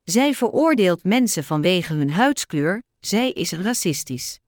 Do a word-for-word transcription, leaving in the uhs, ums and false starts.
Zij veroordeelt mensen vanwege hun huidskleur, zij is racistisch.